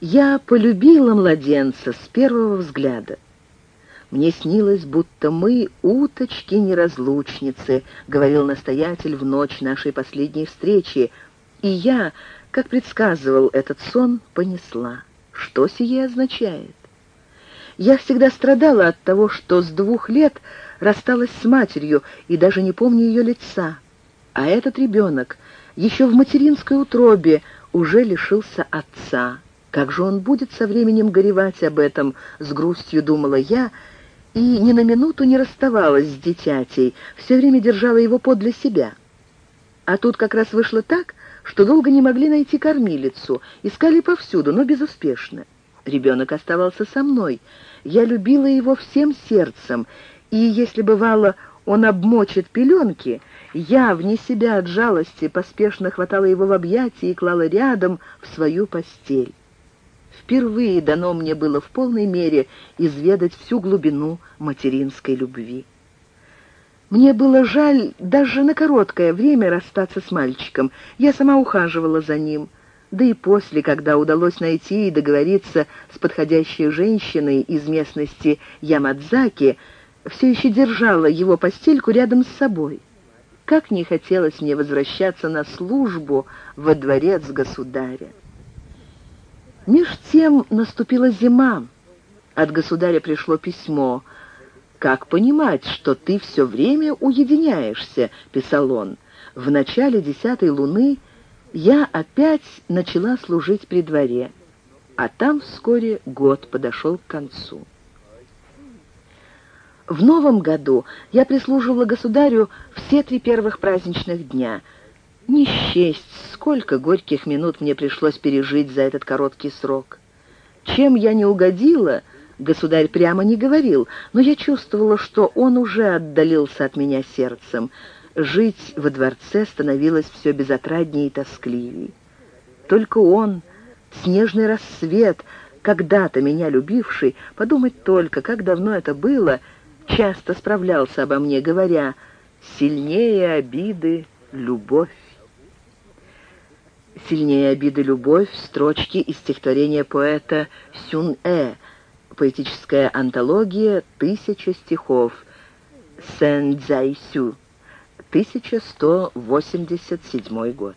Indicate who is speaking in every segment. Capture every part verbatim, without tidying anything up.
Speaker 1: Я полюбила младенца с первого взгляда. «Мне снилось, будто мы уточки-неразлучницы», — говорил настоятель в ночь нашей последней встречи, и я, как предсказывал этот сон, понесла. Что сие означает? Я всегда страдала от того, что с двух лет рассталась с матерью и даже не помню ее лица. А этот ребенок еще в материнской утробе уже лишился отца. Как же он будет со временем горевать об этом, с грустью думала я, и ни на минуту не расставалась с дитятей, все время держала его подле себя. А тут как раз вышло так, что долго не могли найти кормилицу, искали повсюду, но безуспешно. Ребенок оставался со мной. Я любила его всем сердцем, и если бывало он обмочит пеленки, я, вне себя от жалости, поспешно хватала его в объятия и клала рядом в свою постель. Впервые дано мне было в полной мере изведать всю глубину материнской любви. Мне было жаль даже на короткое время расстаться с мальчиком. Я сама ухаживала за ним. Да и после, когда удалось найти и договориться с подходящей женщиной из местности Ямадзаки, все еще держала его постельку рядом с собой. Как не хотелось мне возвращаться на службу во дворец государя. Меж тем наступила зима. От государя пришло письмо. «Как понимать, что ты все время уединяешься?» — писал он. «В начале десятой луны я опять начала служить при дворе, а там вскоре год подошел к концу». В новом году я прислуживала государю все три первых праздничных дня. Не счесть, сколько горьких минут мне пришлось пережить за этот короткий срок. Чем я не угодила, государь прямо не говорил, но я чувствовала, что он уже отдалился от меня сердцем. Жить во дворце становилось все безотраднее и тоскливей. Только он, снежный рассвет, когда-то меня любивший, подумать только, как давно это было, часто справлялся обо мне, говоря: «Сильнее обиды — любовь». «Сильнее обиды — любовь» — строчки из стихотворения поэта Сюн-э, поэтическая антология «Тысяча стихов», Сэн-дзай-сю, тысяча сто восемьдесят седьмой год.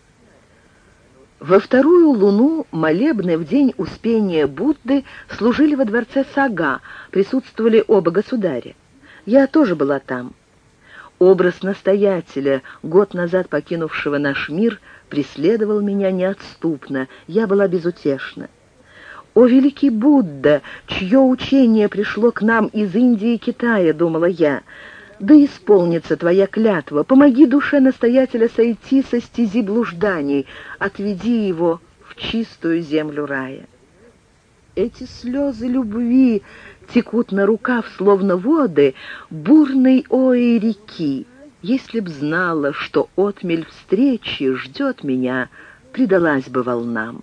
Speaker 1: Во вторую луну молебны в день Успения Будды служили во дворце Сага, присутствовали оба государя. Я тоже была там. Образ настоятеля, год назад покинувшего наш мир, преследовал меня неотступно, я была безутешна. «О, великий Будда, чье учение пришло к нам из Индии и Китая», — думала я, — «да исполнится твоя клятва, помоги душе настоятеля сойти со стези блужданий, отведи его в чистую землю рая». Эти слезы любви текут на рукав, словно воды бурной ои реки. Если б знала, что отмель встречи ждет меня, предалась бы волнам.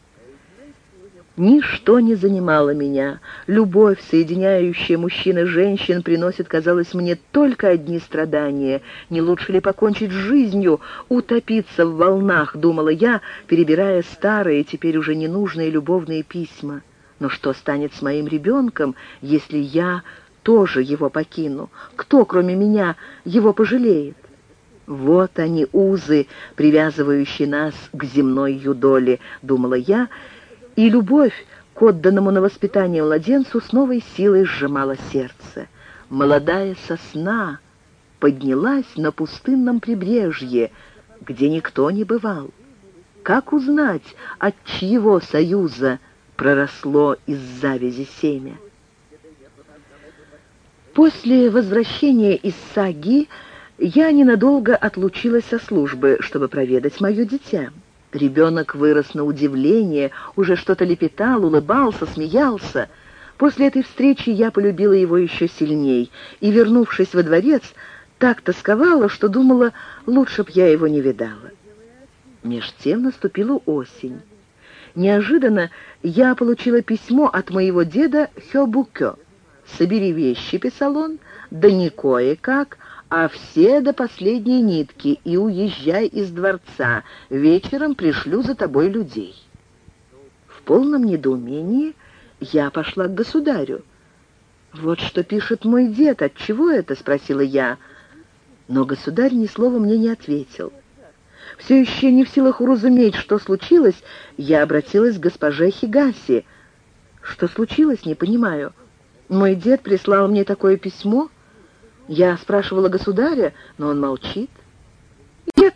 Speaker 1: Ничто не занимало меня. Любовь, соединяющая мужчин и женщин, приносит, казалось мне, только одни страдания. Не лучше ли покончить с жизнью, утопиться в волнах, думала я, перебирая старые, теперь уже ненужные любовные письма. Но что станет с моим ребенком, если я тоже его покину? Кто, кроме меня, его пожалеет? Вот они, узы, привязывающие нас к земной юдоле, думала я, и любовь к отданному на воспитание младенцу с новой силой сжимала сердце. Молодая сосна поднялась на пустынном прибрежье, где никто не бывал. Как узнать, от чьего союза проросло из завязи семя? После возвращения из Саги я ненадолго отлучилась со службы, чтобы проведать мое дитя. Ребенок вырос на удивление, уже что-то лепетал, улыбался, смеялся. После этой встречи я полюбила его еще сильней, и, вернувшись во дворец, так тосковала, что думала, лучше б я его не видала. Меж тем наступила осень. Неожиданно я получила письмо от моего деда Хёбукё. «Собери вещи», — писал он, — «да не кое-как, а все до последней нитки, и уезжай из дворца. Вечером пришлю за тобой людей». В полном недоумении я пошла к государю. «Вот что пишет мой дед, отчего это?» — спросила я. Но государь ни слова мне не ответил. Все еще не в силах уразуметь, что случилось, я обратилась к госпоже Хигаси. «Что случилось, не понимаю. Мой дед прислал мне такое письмо. Я спрашивала государя, но он молчит». «Нет,